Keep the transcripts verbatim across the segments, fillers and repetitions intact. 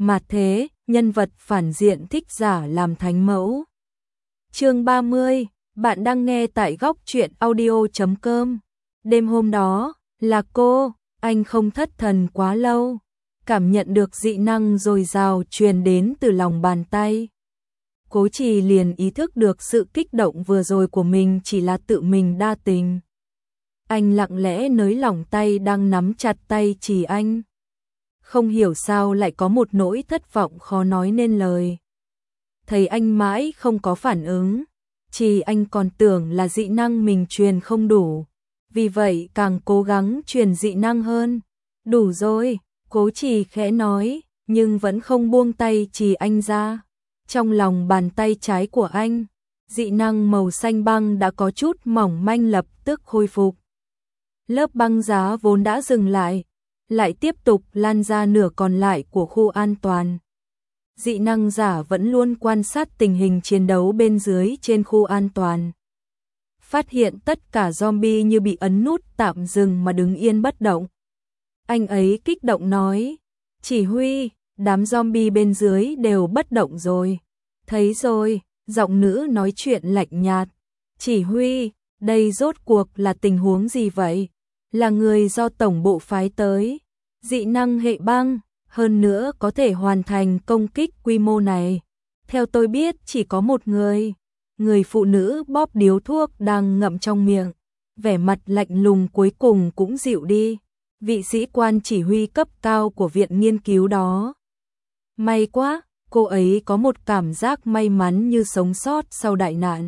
Mà thế, nhân vật phản diện thích giả làm thánh mẫu. Chương ba mươi, bạn đang nghe tại góc truyện audio chấm com. Đêm hôm đó, là cô, anh không thất thần quá lâu, cảm nhận được dị năng dồi dào truyền đến từ lòng bàn tay. Cố Trì liền ý thức được sự kích động vừa rồi của mình chỉ là tự mình đa tình. Anh lặng lẽ nới lỏng tay đang nắm chặt tay Trì anh. Không hiểu sao lại có một nỗi thất vọng khó nói nên lời. Thấy anh mãi không có phản ứng, Trì anh còn tưởng là dị năng mình truyền không đủ, vì vậy càng cố gắng truyền dị năng hơn. Đủ rồi, Cố Trì khẽ nói, nhưng vẫn không buông tay Trì anh ra. Trong lòng bàn tay trái của anh, dị năng màu xanh băng đã có chút mỏng manh lập tức khôi phục. Lớp băng giá vốn đã dừng lại, lại tiếp tục lan ra nửa còn lại của khu an toàn. Dị năng giả vẫn luôn quan sát tình hình chiến đấu bên dưới trên khu an toàn. Phát hiện tất cả zombie như bị ấn nút tạm dừng mà đứng yên bất động. Anh ấy kích động nói, chỉ huy, đám zombie bên dưới đều bất động rồi. Thấy rồi, giọng nữ nói chuyện lạnh nhạt. Chỉ huy, đây rốt cuộc là tình huống gì vậy? Là người do tổng bộ phái tới, dị năng hệ băng, hơn nữa có thể hoàn thành công kích quy mô này. Theo tôi biết chỉ có một người, người phụ nữ bóp điếu thuốc đang ngậm trong miệng, vẻ mặt lạnh lùng cuối cùng cũng dịu đi. Vị sĩ quan chỉ huy cấp cao của viện nghiên cứu đó. May quá, cô ấy có một cảm giác may mắn như sống sót sau đại nạn.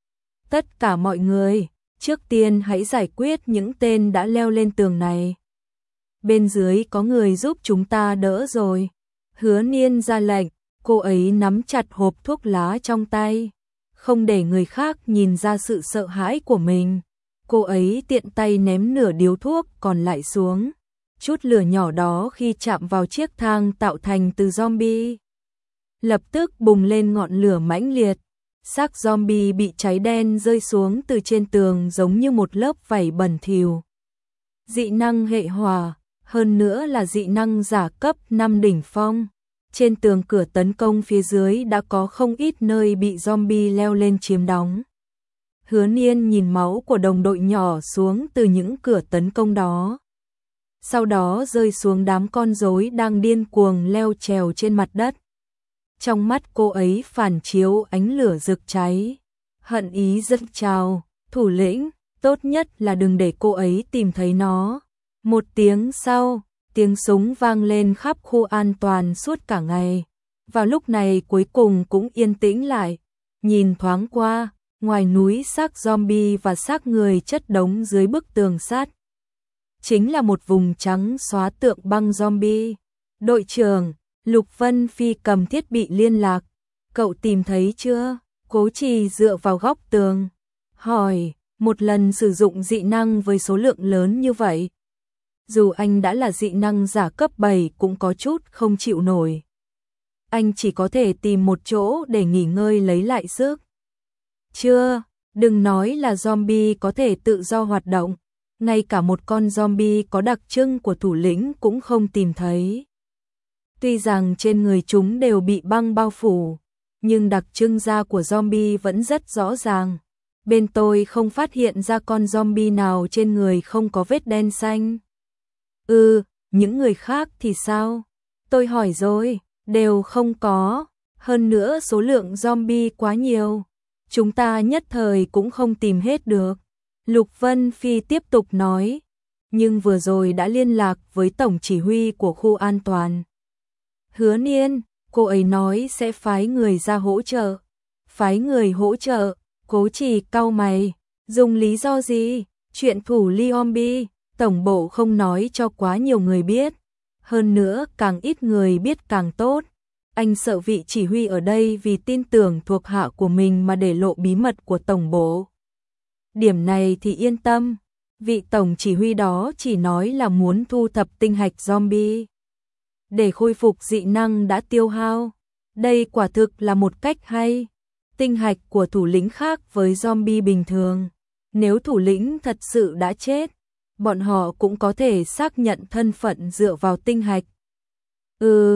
Tất cả mọi người, trước tiên hãy giải quyết những tên đã leo lên tường này. Bên dưới có người giúp chúng ta đỡ rồi. Hứa Niên ra lệnh, cô ấy nắm chặt hộp thuốc lá trong tay, không để người khác nhìn ra sự sợ hãi của mình. Cô ấy tiện tay ném nửa điếu thuốc còn lại xuống. Chút lửa nhỏ đó khi chạm vào chiếc thang tạo thành từ zombie, lập tức bùng lên ngọn lửa mãnh liệt. Xác zombie bị cháy đen rơi xuống từ trên tường giống như một lớp vảy bẩn thỉu. Dị năng hệ hỏa, hơn nữa là dị năng giả cấp năm đỉnh phong. Trên tường cửa tấn công phía dưới đã có không ít nơi bị zombie leo lên chiếm đóng. Hứa Niên nhìn máu của đồng đội nhỏ xuống từ những cửa tấn công đó. Sau đó rơi xuống đám con rối đang điên cuồng leo trèo trên mặt đất. Trong mắt cô ấy phản chiếu ánh lửa rực cháy. Hận ý dâng trào, thủ lĩnh, tốt nhất là đừng để cô ấy tìm thấy nó. Một tiếng sau, tiếng súng vang lên khắp khu an toàn suốt cả ngày. Vào lúc này cuối cùng cũng yên tĩnh lại. Nhìn thoáng qua, ngoài núi xác zombie và xác người chất đống dưới bức tường sắt, chính là một vùng trắng xóa tượng băng zombie. Đội trưởng, Lục Vân Phi cầm thiết bị liên lạc. Cậu tìm thấy chưa? Cố Trì dựa vào góc tường, hỏi, một lần sử dụng dị năng với số lượng lớn như vậy. Dù anh đã là dị năng giả cấp bảy cũng có chút không chịu nổi. Anh chỉ có thể tìm một chỗ để nghỉ ngơi lấy lại sức. Chưa, đừng nói là zombie có thể tự do hoạt động, ngay cả một con zombie có đặc trưng của thủ lĩnh cũng không tìm thấy. Tuy rằng trên người chúng đều bị băng bao phủ, nhưng đặc trưng da của zombie vẫn rất rõ ràng. Bên tôi không phát hiện ra con zombie nào trên người không có vết đen xanh. Ừ, những người khác thì sao? Tôi hỏi rồi, đều không có. Hơn nữa số lượng zombie quá nhiều, chúng ta nhất thời cũng không tìm hết được. Lục Vân Phi tiếp tục nói, nhưng vừa rồi đã liên lạc với tổng chỉ huy của khu an toàn. Hứa Niên, cô ấy nói sẽ phái người ra hỗ trợ. Phái người hỗ trợ, Cố Trì cau mày, dùng lý do gì? Chuyện thủ ly zombie, tổng bộ không nói cho quá nhiều người biết. Hơn nữa càng ít người biết càng tốt. Anh sợ vị chỉ huy ở đây vì tin tưởng thuộc hạ của mình mà để lộ bí mật của tổng bộ. Điểm này thì yên tâm, vị tổng chỉ huy đó chỉ nói là muốn thu thập tinh hạch zombie để khôi phục dị năng đã tiêu hao. Đây quả thực là một cách hay. Tinh hạch của thủ lĩnh khác với zombie bình thường. Nếu thủ lĩnh thật sự đã chết, bọn họ cũng có thể xác nhận thân phận dựa vào tinh hạch. Ừ,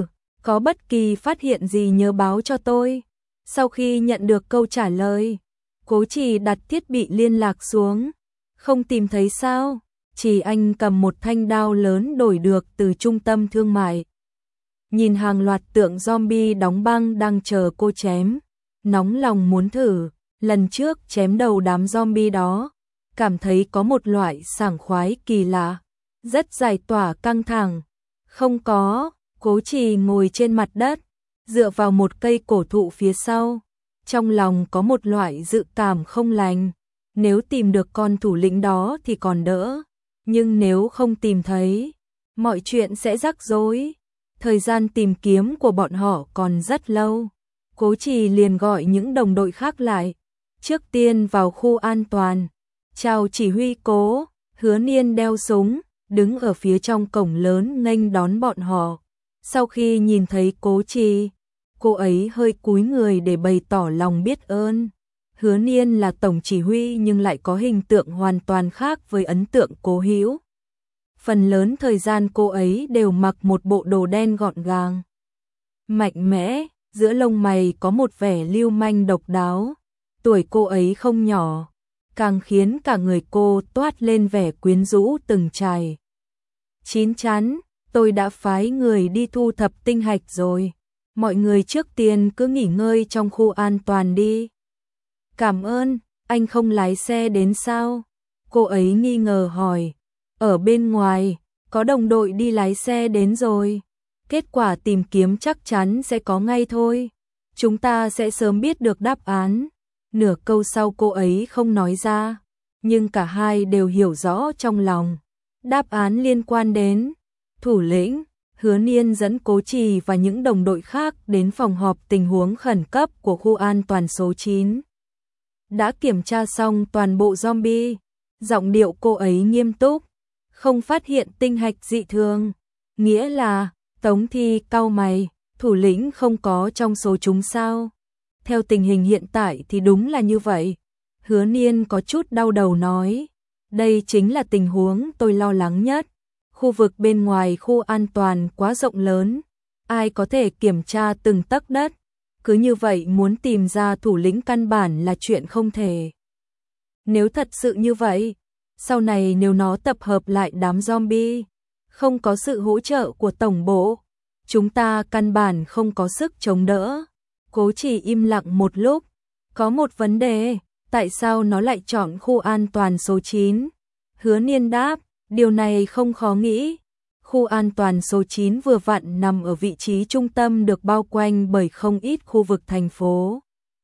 có bất kỳ phát hiện gì nhớ báo cho tôi. Sau khi nhận được câu trả lời, Cố Trì đặt thiết bị liên lạc xuống. Không tìm thấy sao? Chỉ anh cầm một thanh đao lớn đổi được từ trung tâm thương mại. Nhìn hàng loạt tượng zombie đóng băng đang chờ cô chém, nóng lòng muốn thử. Lần trước chém đầu đám zombie đó, cảm thấy có một loại sảng khoái kỳ lạ, rất giải tỏa căng thẳng. Không có, Cố Trì ngồi trên mặt đất, dựa vào một cây cổ thụ phía sau. Trong lòng có một loại dự cảm không lành. Nếu tìm được con thủ lĩnh đó thì còn đỡ, nhưng nếu không tìm thấy, mọi chuyện sẽ rắc rối. Thời gian tìm kiếm của bọn họ còn rất lâu. Cố Trì liền gọi những đồng đội khác lại. Trước tiên vào khu an toàn. Chào chỉ huy Cố. Hứa Niên đeo súng, đứng ở phía trong cổng lớn nghênh đón bọn họ. Sau khi nhìn thấy Cố Trì, cô ấy hơi cúi người để bày tỏ lòng biết ơn. Hứa Niên là tổng chỉ huy nhưng lại có hình tượng hoàn toàn khác với ấn tượng Cố Hữu. Phần lớn thời gian cô ấy đều mặc một bộ đồ đen gọn gàng, mạnh mẽ, giữa lông mày có một vẻ lưu manh độc đáo. Tuổi cô ấy không nhỏ, càng khiến cả người cô toát lên vẻ quyến rũ từng trải. Chín chắn, tôi đã phái người đi thu thập tinh hạch rồi. Mọi người trước tiên cứ nghỉ ngơi trong khu an toàn đi. Cảm ơn, anh không lái xe đến sao? Cô ấy nghi ngờ hỏi. Ở bên ngoài, có đồng đội đi lái xe đến rồi. Kết quả tìm kiếm chắc chắn sẽ có ngay thôi. Chúng ta sẽ sớm biết được đáp án. Nửa câu sau cô ấy không nói ra, nhưng cả hai đều hiểu rõ trong lòng. Đáp án liên quan đến thủ lĩnh. Hứa Niên dẫn Cố Trì và những đồng đội khác đến phòng họp tình huống khẩn cấp của khu an toàn số chín. Đã kiểm tra xong toàn bộ zombie. Giọng điệu cô ấy nghiêm túc, không phát hiện tinh hạch dị thường. Nghĩa là, Tống Thi cau mày, thủ lĩnh không có trong số chúng sao? Theo tình hình hiện tại thì đúng là như vậy. Hứa Niên có chút đau đầu nói, đây chính là tình huống tôi lo lắng nhất. Khu vực bên ngoài khu an toàn quá rộng lớn, ai có thể kiểm tra từng tấc đất. Cứ như vậy muốn tìm ra thủ lĩnh căn bản là chuyện không thể. Nếu thật sự như vậy, sau này nếu nó tập hợp lại đám zombie, không có sự hỗ trợ của tổng bộ, chúng ta căn bản không có sức chống đỡ. Cố Trì im lặng một lúc, có một vấn đề, tại sao nó lại chọn khu an toàn số chín? Hứa Niên đáp, điều này không khó nghĩ. Khu an toàn số chín vừa vặn nằm ở vị trí trung tâm được bao quanh bởi không ít khu vực thành phố.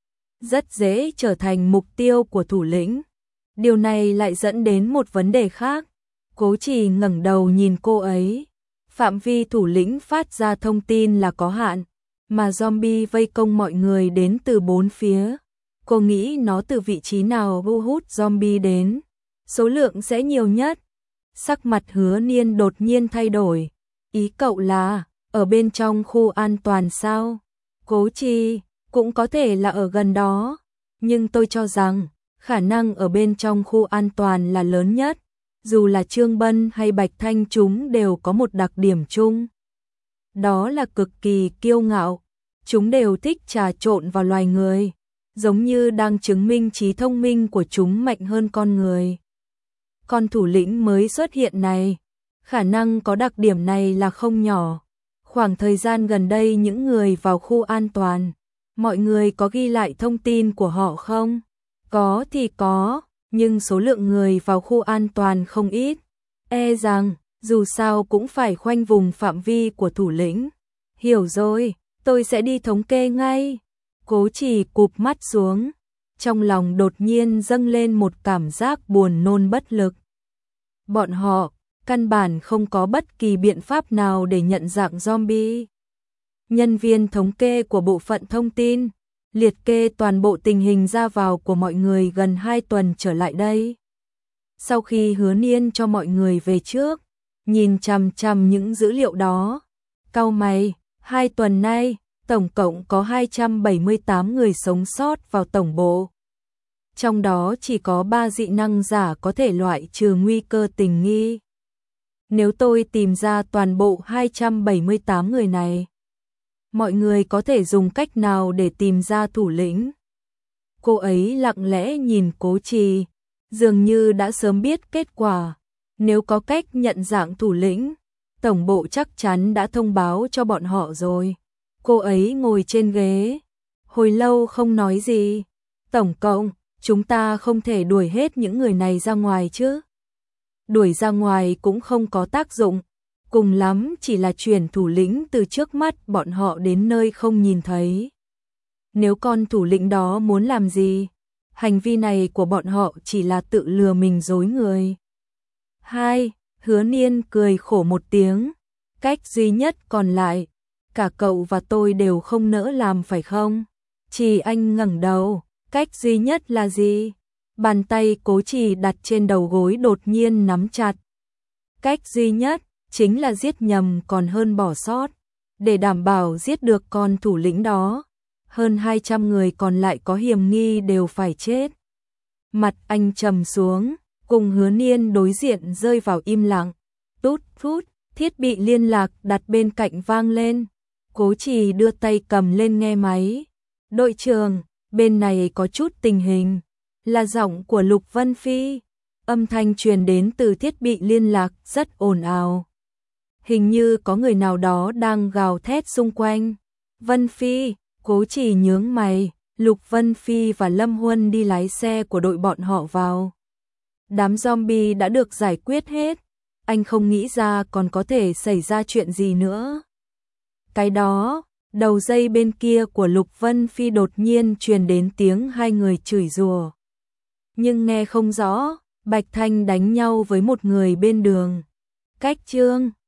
Rất dễ trở thành mục tiêu của thủ lĩnh. Điều này lại dẫn đến một vấn đề khác. Cố Trì ngẩng đầu nhìn cô ấy. Phạm vi thủ lĩnh phát ra thông tin là có hạn, mà zombie vây công mọi người đến từ bốn phía. Cô nghĩ nó từ vị trí nào thu hút zombie đến, số lượng sẽ nhiều nhất. Sắc mặt Hứa Niên đột nhiên thay đổi. Ý cậu là, ở bên trong khu an toàn sao? Cố Trì, cũng có thể là ở gần đó. Nhưng tôi cho rằng, khả năng ở bên trong khu an toàn là lớn nhất. Dù là Trương Bân hay Bạch Thanh chúng đều có một đặc điểm chung. Đó là cực kỳ kiêu ngạo. Chúng đều thích trà trộn vào loài người, giống như đang chứng minh trí thông minh của chúng mạnh hơn con người. Con thủ lĩnh mới xuất hiện này, khả năng có đặc điểm này là không nhỏ. Khoảng thời gian gần đây những người vào khu an toàn, mọi người có ghi lại thông tin của họ không? Có thì có, nhưng số lượng người vào khu an toàn không ít. E rằng, dù sao cũng phải khoanh vùng phạm vi của thủ lĩnh. Hiểu rồi, tôi sẽ đi thống kê ngay. Cố Trì cụp mắt xuống, trong lòng đột nhiên dâng lên một cảm giác buồn nôn bất lực. Bọn họ, căn bản không có bất kỳ biện pháp nào để nhận dạng zombie. Nhân viên thống kê của bộ phận thông tin, liệt kê toàn bộ tình hình ra vào của mọi người gần hai tuần trở lại đây. Sau khi Hứa Niên cho mọi người về trước, nhìn chằm chằm những dữ liệu đó, cau mày, hai tuần nay, tổng cộng có hai trăm bảy mươi tám người sống sót vào tổng bộ. Trong đó chỉ có ba dị năng giả có thể loại trừ nguy cơ tình nghi. Nếu tôi tìm ra toàn bộ hai trăm bảy mươi tám người này, mọi người có thể dùng cách nào để tìm ra thủ lĩnh? Cô ấy lặng lẽ nhìn Cố Trì, dường như đã sớm biết kết quả. Nếu có cách nhận dạng thủ lĩnh, tổng bộ chắc chắn đã thông báo cho bọn họ rồi. Cô ấy ngồi trên ghế, hồi lâu không nói gì. Tổng cộng, chúng ta không thể đuổi hết những người này ra ngoài chứ? Đuổi ra ngoài cũng không có tác dụng, cùng lắm chỉ là chuyển thủ lĩnh từ trước mắt bọn họ đến nơi không nhìn thấy. Nếu con thủ lĩnh đó muốn làm gì, hành vi này của bọn họ chỉ là tự lừa mình dối người. Hai, Hứa Niên cười khổ một tiếng, cách duy nhất còn lại, cả cậu và tôi đều không nỡ làm phải không? Trì Anh ngẩng đầu, cách duy nhất là gì? Bàn tay Cố Trì đặt trên đầu gối đột nhiên nắm chặt. Cách duy nhất chính là giết nhầm còn hơn bỏ sót. Để đảm bảo giết được con thủ lĩnh đó, hơn hai trăm người còn lại có hiểm nghi đều phải chết. Mặt anh trầm xuống, cùng Hứa Niên đối diện rơi vào im lặng. Tút phút, thiết bị liên lạc đặt bên cạnh vang lên. Cố Trì đưa tay cầm lên nghe máy. Đội trưởng, bên này có chút tình hình. Là giọng của Lục Vân Phi. Âm thanh truyền đến từ thiết bị liên lạc rất ồn ào. Hình như có người nào đó đang gào thét xung quanh. Vân Phi, Cố Trì nhướng mày. Lục Vân Phi và Lâm Huân đi lái xe của đội bọn họ vào. Đám zombie đã được giải quyết hết. Anh không nghĩ ra còn có thể xảy ra chuyện gì nữa. Cái đó, đầu dây bên kia của Lục Vân Phi đột nhiên truyền đến tiếng hai người chửi rủa. Nhưng nghe không rõ, Bạch Thanh đánh nhau với một người bên đường. Cách Trương